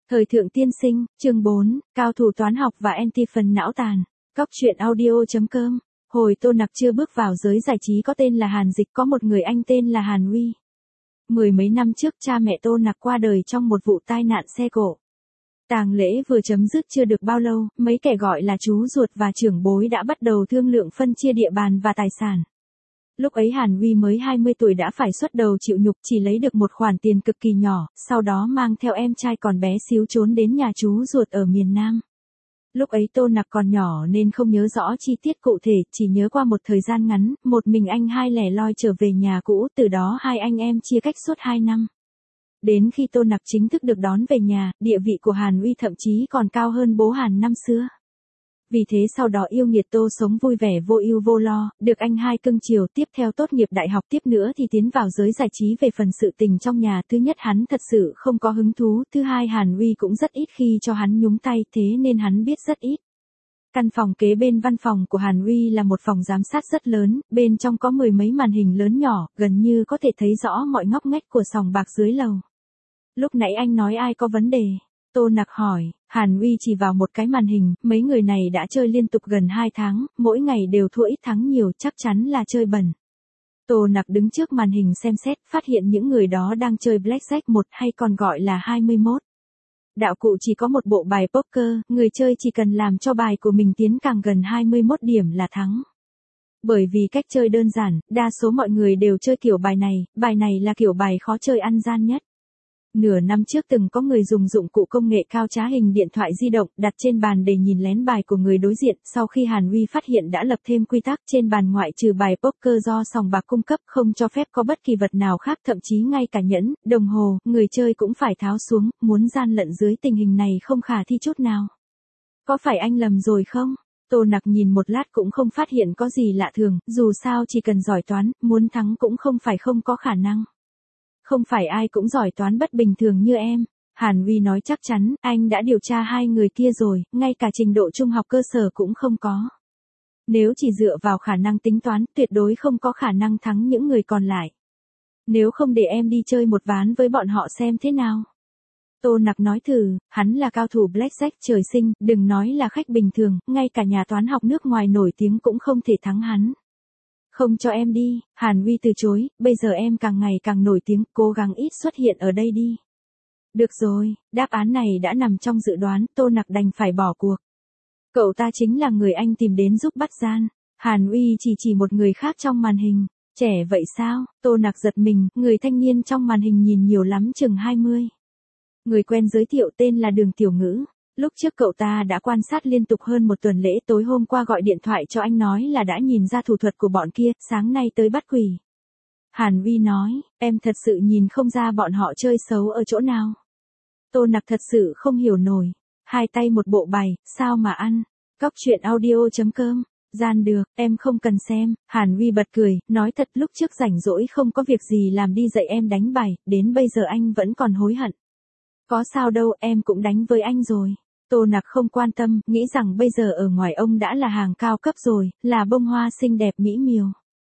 Thời thượng tiên sinh, chương 4, cao thủ toán học và anti-phần não tàn. Cóc truyện audio.com. Hồi Tô Nặc chưa bước vào giới giải trí có tên là Hàn Dịch, có một người anh tên là Hàn Uy. Mười mấy năm trước cha mẹ Tô Nặc qua đời trong một vụ tai nạn xe cộ. Tang lễ vừa chấm dứt chưa được bao lâu, mấy kẻ gọi là chú ruột và trưởng bối đã bắt đầu thương lượng phân chia địa bàn và tài sản. Lúc ấy Hàn Uy mới 20 tuổi đã phải xuất đầu chịu nhục, chỉ lấy được một khoản tiền cực kỳ nhỏ, sau đó mang theo em trai còn bé xíu trốn đến nhà chú ruột ở miền Nam. Lúc ấy Tô Nặc còn nhỏ nên không nhớ rõ chi tiết cụ thể, chỉ nhớ qua một thời gian ngắn, một mình anh hai lẻ loi trở về nhà cũ, từ đó hai anh em chia cách suốt 2 năm. Đến khi Tô Nặc chính thức được đón về nhà, địa vị của Hàn Uy thậm chí còn cao hơn bố Hàn năm xưa. Vì thế sau đó yêu nghiệt Tô sống vui vẻ vô ưu vô lo, được anh hai cưng chiều, tiếp theo tốt nghiệp đại học, tiếp nữa thì tiến vào giới giải trí. Về phần sự tình trong nhà, thứ nhất hắn thật sự không có hứng thú, thứ hai Hàn Uy cũng rất ít khi cho hắn nhúng tay, thế nên hắn biết rất ít. Căn phòng kế bên văn phòng của Hàn Uy là một phòng giám sát rất lớn, bên trong có mười mấy màn hình lớn nhỏ, gần như có thể thấy rõ mọi ngóc ngách của sòng bạc dưới lầu. Lúc nãy anh nói ai có vấn đề? Tô Nặc hỏi. Hàn Uy chỉ vào một cái màn hình, mấy người này đã chơi liên tục gần 2 tháng, mỗi ngày đều thua ít thắng nhiều, chắc chắn là chơi bẩn. Tô Nặc đứng trước màn hình xem xét, phát hiện những người đó đang chơi Blackjack 1 hay còn gọi là 21. Đạo cụ chỉ có một bộ bài poker, người chơi chỉ cần làm cho bài của mình tiến càng gần 21 điểm là thắng. Bởi vì cách chơi đơn giản, đa số mọi người đều chơi kiểu bài này là kiểu bài khó chơi ăn gian nhất. Nửa năm trước từng có người dùng dụng cụ công nghệ cao trá hình điện thoại di động đặt trên bàn để nhìn lén bài của người đối diện, sau khi Hàn Uy phát hiện đã lập thêm quy tắc trên bàn ngoại trừ bài poker do sòng bạc cung cấp không cho phép có bất kỳ vật nào khác, thậm chí ngay cả nhẫn, đồng hồ, người chơi cũng phải tháo xuống, muốn gian lận dưới tình hình này không khả thi chút nào. Có phải anh lầm rồi không? Tô Nặc nhìn một lát cũng không phát hiện có gì lạ thường, dù sao chỉ cần giỏi toán, muốn thắng cũng không phải không có khả năng. Không phải ai cũng giỏi toán bất bình thường như em. Hàn Uy nói chắc chắn, anh đã điều tra hai người kia rồi, ngay cả trình độ trung học cơ sở cũng không có. Nếu chỉ dựa vào khả năng tính toán, tuyệt đối không có khả năng thắng những người còn lại. Nếu không để em đi chơi một ván với bọn họ xem thế nào. Tô Nặc nói thử, hắn là cao thủ Blackjack trời sinh, đừng nói là khách bình thường, ngay cả nhà toán học nước ngoài nổi tiếng cũng không thể thắng hắn. Không cho em đi, Hàn Uy từ chối, bây giờ em càng ngày càng nổi tiếng, cố gắng ít xuất hiện ở đây đi. Được rồi, đáp án này đã nằm trong dự đoán, Tô Nặc đành phải bỏ cuộc. Cậu ta chính là người anh tìm đến giúp bắt gian. Hàn Uy chỉ một người khác trong màn hình. Trẻ vậy sao? Tô Nặc giật mình, người thanh niên trong màn hình nhìn nhiều lắm chừng 20. Người quen giới thiệu tên là Đường Tiểu Ngữ. Lúc trước cậu ta đã quan sát liên tục hơn một tuần lễ, tối hôm qua gọi điện thoại cho anh nói là đã nhìn ra thủ thuật của bọn kia, sáng nay tới bắt quỷ. Hàn Uy nói, em thật sự nhìn không ra bọn họ chơi xấu ở chỗ nào. Tô Nặc thật sự không hiểu nổi. Hai tay một bộ bài, sao mà ăn. Cóc truyện audio.com. Gian được, em không cần xem. Hàn Uy bật cười, nói thật lúc trước rảnh rỗi không có việc gì làm đi dạy em đánh bài, đến bây giờ anh vẫn còn hối hận. Có sao đâu, em cũng đánh với anh rồi. Tô Nặc không quan tâm, nghĩ rằng bây giờ ở ngoài ông đã là hàng cao cấp rồi, là bông hoa xinh đẹp mỹ miều.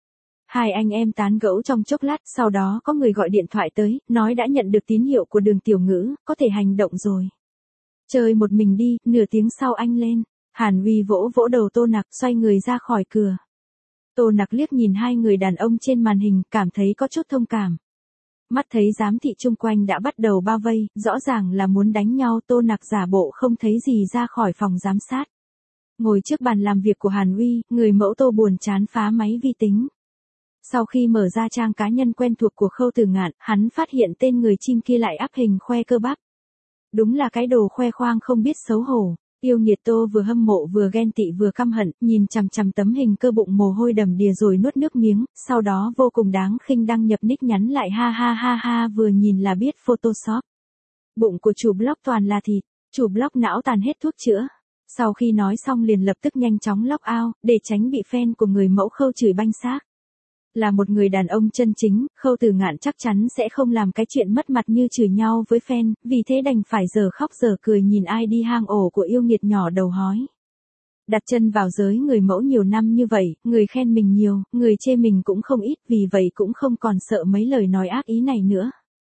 Hai anh em tán gẫu trong chốc lát, sau đó có người gọi điện thoại tới, nói đã nhận được tín hiệu của Đường Tiểu Ngữ, có thể hành động rồi. Chơi một mình đi, nửa tiếng sau anh lên. Hàn Uy vỗ vỗ đầu Tô Nặc, xoay người ra khỏi cửa. Tô Nặc liếc nhìn hai người đàn ông trên màn hình, cảm thấy có chút thông cảm. Mắt thấy giám thị chung quanh đã bắt đầu bao vây, rõ ràng là muốn đánh nhau. Tô Nặc giả bộ không thấy gì ra khỏi phòng giám sát. Ngồi trước bàn làm việc của Hàn Uy, người mẫu Tô buồn chán phá máy vi tính. Sau khi mở ra trang cá nhân quen thuộc của Khâu Tử Ngạn, hắn phát hiện tên người chim kia lại up hình khoe cơ bắp. Đúng là cái đồ khoe khoang không biết xấu hổ. Yêu nghiệt Tô vừa hâm mộ vừa ghen tị vừa căm hận, nhìn chằm chằm tấm hình cơ bụng mồ hôi đầm đìa rồi nuốt nước miếng, sau đó vô cùng đáng khinh đăng nhập nick nhắn lại ha ha ha ha, vừa nhìn là biết Photoshop. Bụng của chủ blog toàn là thịt, chủ blog não tàn hết thuốc chữa. Sau khi nói xong liền lập tức nhanh chóng log out, để tránh bị fan của người mẫu Khâu chửi banh xác. Là một người đàn ông chân chính, Khâu Tử Ngạn chắc chắn sẽ không làm cái chuyện mất mặt như chửi nhau với fan, vì thế đành phải giờ khóc giờ cười nhìn ai đi hang ổ của yêu nghiệt nhỏ đầu hói. Đặt chân vào giới người mẫu nhiều năm như vậy, người khen mình nhiều, người chê mình cũng không ít, vì vậy cũng không còn sợ mấy lời nói ác ý này nữa.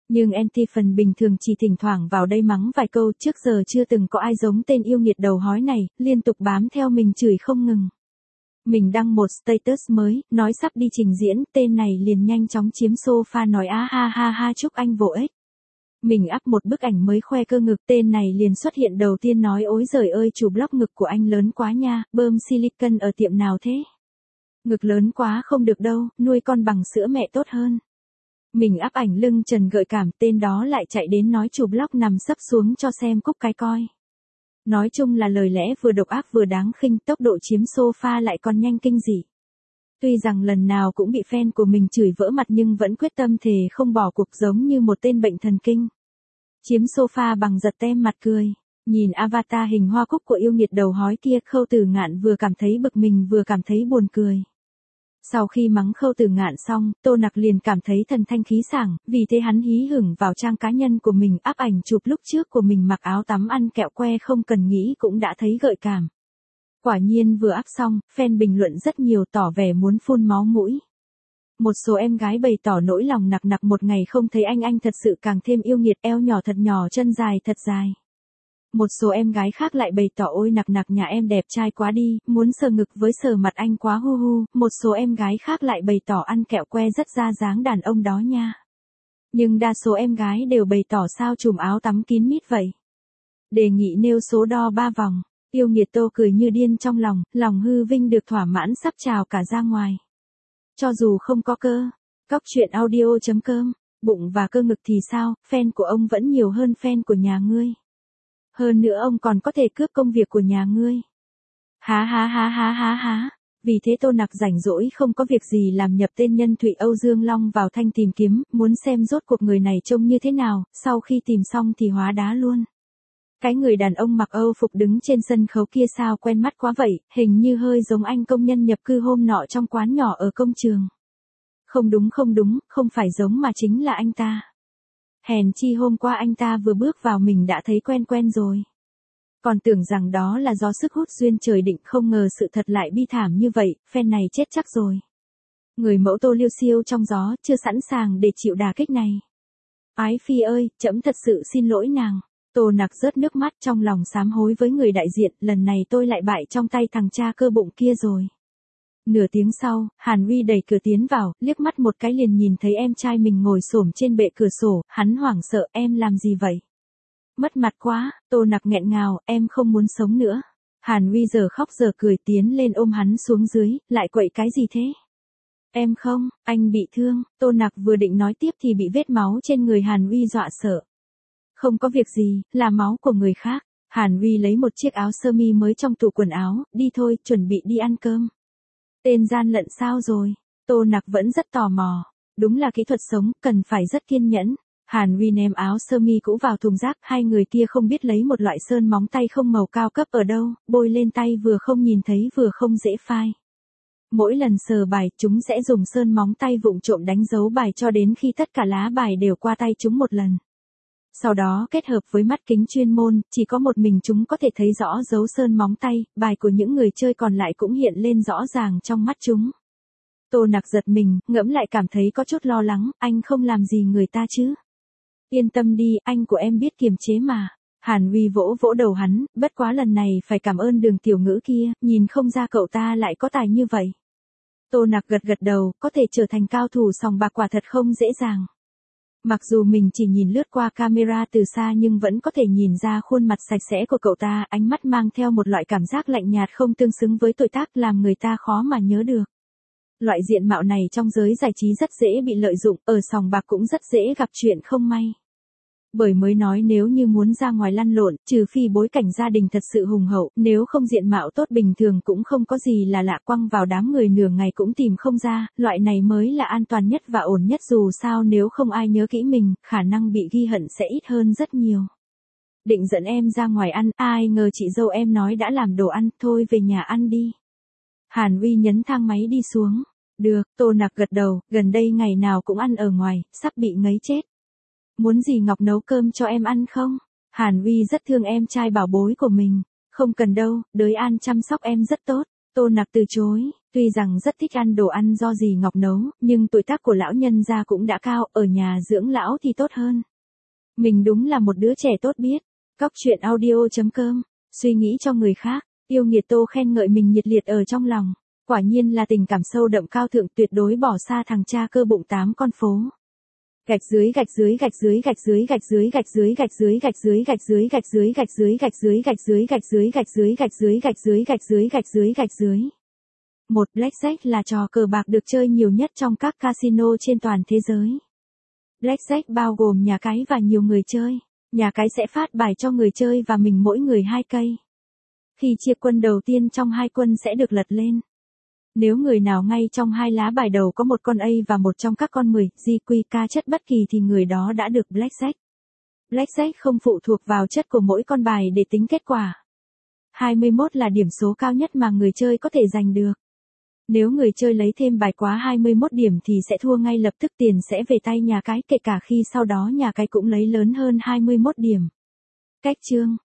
Nhưng Antiphon bình thường chỉ thỉnh thoảng vào đây mắng vài câu, trước giờ chưa từng có ai giống tên yêu nghiệt đầu hói này, liên tục bám theo mình chửi không ngừng. Mình đăng một status mới, nói sắp đi trình diễn, tên này liền nhanh chóng chiếm sofa nói á ha ha ha chúc anh vỗ ếch. Mình up một bức ảnh mới khoe cơ ngực, tên này liền xuất hiện đầu tiên nói ối giời ơi chủ blog ngực của anh lớn quá nha, bơm silicon ở tiệm nào thế? Ngực lớn quá không được đâu, nuôi con bằng sữa mẹ tốt hơn. Mình up ảnh lưng trần gợi cảm, tên đó lại chạy đến nói chủ blog nằm sấp xuống cho xem cúc cái coi. Nói chung là lời lẽ vừa độc ác vừa đáng khinh, tốc độ chiếm sofa lại còn nhanh kinh dị. Tuy rằng lần nào cũng bị fan của mình chửi vỡ mặt nhưng vẫn quyết tâm thề không bỏ cuộc giống như một tên bệnh thần kinh. Chiếm sofa bằng giật tem mặt cười. Nhìn avatar hình hoa cúc của yêu nghiệt đầu hói kia, Khâu Tử Ngạn vừa cảm thấy bực mình vừa cảm thấy buồn cười. Sau khi mắng Khâu Tử Ngạn xong, Tô Nặc liền cảm thấy thần thanh khí sảng, vì thế hắn hí hửng vào trang cá nhân của mình up ảnh chụp lúc trước của mình mặc áo tắm ăn kẹo que không cần nghĩ cũng đã thấy gợi cảm. Quả nhiên vừa up xong, fan bình luận rất nhiều tỏ vẻ muốn phun máu mũi. Một số em gái bày tỏ nỗi lòng nặc nặc một ngày không thấy anh thật sự càng thêm yêu nghiệt, eo nhỏ thật nhỏ chân dài thật dài. Một số em gái khác lại bày tỏ ôi nặc nặc nhà em đẹp trai quá đi, muốn sờ ngực với sờ mặt anh quá hu hu, một số em gái khác lại bày tỏ ăn kẹo que rất ra dáng đàn ông đó nha. Nhưng đa số em gái đều bày tỏ sao chùm áo tắm kín mít vậy. Đề nghị nêu số đo 3 vòng, yêu nghiệt Tô cười như điên trong lòng hư vinh được thỏa mãn sắp trào cả ra ngoài. Cho dù không có cơ, Cóc truyện audio.com, bụng và cơ ngực thì sao, fan của ông vẫn nhiều hơn fan của nhà ngươi. Hơn nữa ông còn có thể cướp công việc của nhà ngươi. Há há há há há há. Vì thế Tô Nặc rảnh rỗi không có việc gì làm nhập tên nhân Thụy Âu Dương Long vào thanh tìm kiếm, muốn xem rốt cuộc người này trông như thế nào, sau khi tìm xong thì hóa đá luôn. Cái người đàn ông mặc Âu phục đứng trên sân khấu kia sao quen mắt quá vậy, hình như hơi giống anh công nhân nhập cư hôm nọ trong quán nhỏ ở công trường. Không đúng, không phải giống mà chính là anh ta. Hèn chi hôm qua anh ta vừa bước vào mình đã thấy quen rồi. Còn tưởng rằng đó là do sức hút duyên trời định, không ngờ sự thật lại bi thảm như vậy, fan này chết chắc rồi. Người mẫu Tô liêu xiêu trong gió, chưa sẵn sàng để chịu đả kích này. Ái phi ơi, trẫm thật sự xin lỗi nàng. Tô Nặc rớt nước mắt trong lòng sám hối với người đại diện, lần này tôi lại bại trong tay thằng cha cơ bụng kia rồi. Nửa tiếng sau, Hàn Huy đẩy cửa tiến vào, liếc mắt một cái liền nhìn thấy em trai mình ngồi xổm trên bệ cửa sổ, hắn hoảng sợ, em làm gì vậy? Mất mặt quá, Tô Nặc nghẹn ngào, em không muốn sống nữa. Hàn Huy giờ khóc giờ cười tiến lên ôm hắn xuống dưới, lại quậy cái gì thế? Em không, anh bị thương, Tô Nặc vừa định nói tiếp thì bị vết máu trên người Hàn Huy dọa sợ. Không có việc gì, là máu của người khác. Hàn Huy lấy một chiếc áo sơ mi mới trong tủ quần áo, đi thôi, chuẩn bị đi ăn cơm. Tên gian lận sao rồi? Tô Nặc vẫn rất tò mò. Đúng là kỹ thuật sống, cần phải rất kiên nhẫn. Hàn Huy ném áo sơ mi cũ vào thùng rác, hai người kia không biết lấy một loại sơn móng tay không màu cao cấp ở đâu, bôi lên tay vừa không nhìn thấy vừa không dễ phai. Mỗi lần sờ bài, chúng sẽ dùng sơn móng tay vụng trộm đánh dấu bài cho đến khi tất cả lá bài đều qua tay chúng một lần. Sau đó kết hợp với mắt kính chuyên môn, chỉ có một mình chúng có thể thấy rõ dấu sơn móng tay, bài của những người chơi còn lại cũng hiện lên rõ ràng trong mắt chúng. Tô Nặc giật mình, ngẫm lại cảm thấy có chút lo lắng, anh không làm gì người ta chứ? Yên tâm đi, anh của em biết kiềm chế mà. Hàn Huy vỗ vỗ đầu hắn, bất quá lần này phải cảm ơn Đường tiểu ngữ kia, nhìn không ra cậu ta lại có tài như vậy. Tô Nặc gật đầu, có thể trở thành cao thủ sòng bạc quả thật không dễ dàng. Mặc dù mình chỉ nhìn lướt qua camera từ xa nhưng vẫn có thể nhìn ra khuôn mặt sạch sẽ của cậu ta, ánh mắt mang theo một loại cảm giác lạnh nhạt không tương xứng với tuổi tác làm người ta khó mà nhớ được. Loại diện mạo này trong giới giải trí rất dễ bị lợi dụng, ở sòng bạc cũng rất dễ gặp chuyện không may. Bởi mới nói nếu như muốn ra ngoài lăn lộn, trừ phi bối cảnh gia đình thật sự hùng hậu, nếu không diện mạo tốt bình thường cũng không có gì là lạ, quăng vào đám người nửa ngày cũng tìm không ra, loại này mới là an toàn nhất và ổn nhất, dù sao nếu không ai nhớ kỹ mình, khả năng bị ghi hận sẽ ít hơn rất nhiều. Định dẫn em ra ngoài ăn, ai ngờ chị dâu em nói đã làm đồ ăn, thôi về nhà ăn đi. Hàn Huy nhấn thang máy đi xuống. Được, Tô Nặc gật đầu, gần đây ngày nào cũng ăn ở ngoài, sắp bị ngấy chết. Muốn gì Ngọc nấu cơm cho em ăn không? Hàn Huy rất thương em trai bảo bối của mình. Không cần đâu, đới An chăm sóc em rất tốt. Tô Nặc từ chối. Tuy rằng rất thích ăn đồ ăn do dì Ngọc nấu, nhưng tuổi tác của lão nhân gia cũng đã cao, ở nhà dưỡng lão thì tốt hơn. Mình đúng là một đứa trẻ tốt biết. Cóc truyện audio.com, suy nghĩ cho người khác, yêu nghiệt Tô khen ngợi mình nhiệt liệt ở trong lòng. Quả nhiên là tình cảm sâu đậm cao thượng, tuyệt đối bỏ xa thằng cha cơ bụng 8 con phố. Gạch dưới gạch dưới gạch dưới gạch dưới gạch dưới gạch dưới gạch dưới gạch dưới gạch dưới gạch dưới gạch dưới gạch dưới gạch dưới gạch dưới gạch dưới gạch dưới gạch dưới gạch dưới gạch dưới gạch dưới. Một Blackjack là trò cờ bạc được chơi nhiều nhất trong các casino trên toàn thế giới. Blackjack bao gồm nhà cái và nhiều người chơi. Nhà cái sẽ phát bài cho người chơi và mình mỗi người 2 cây. Khi chia quân đầu tiên trong 2 quân sẽ được lật lên. Nếu người nào ngay trong 2 lá bài đầu có một con A và một trong các con 10, GQK chất bất kỳ thì người đó đã được Blackjack. Blackjack không phụ thuộc vào chất của mỗi con bài để tính kết quả. 21 là điểm số cao nhất mà người chơi có thể giành được. Nếu người chơi lấy thêm bài quá 21 điểm thì sẽ thua ngay lập tức, tiền sẽ về tay nhà cái, kể cả khi sau đó nhà cái cũng lấy lớn hơn 21 điểm. Cách chơi.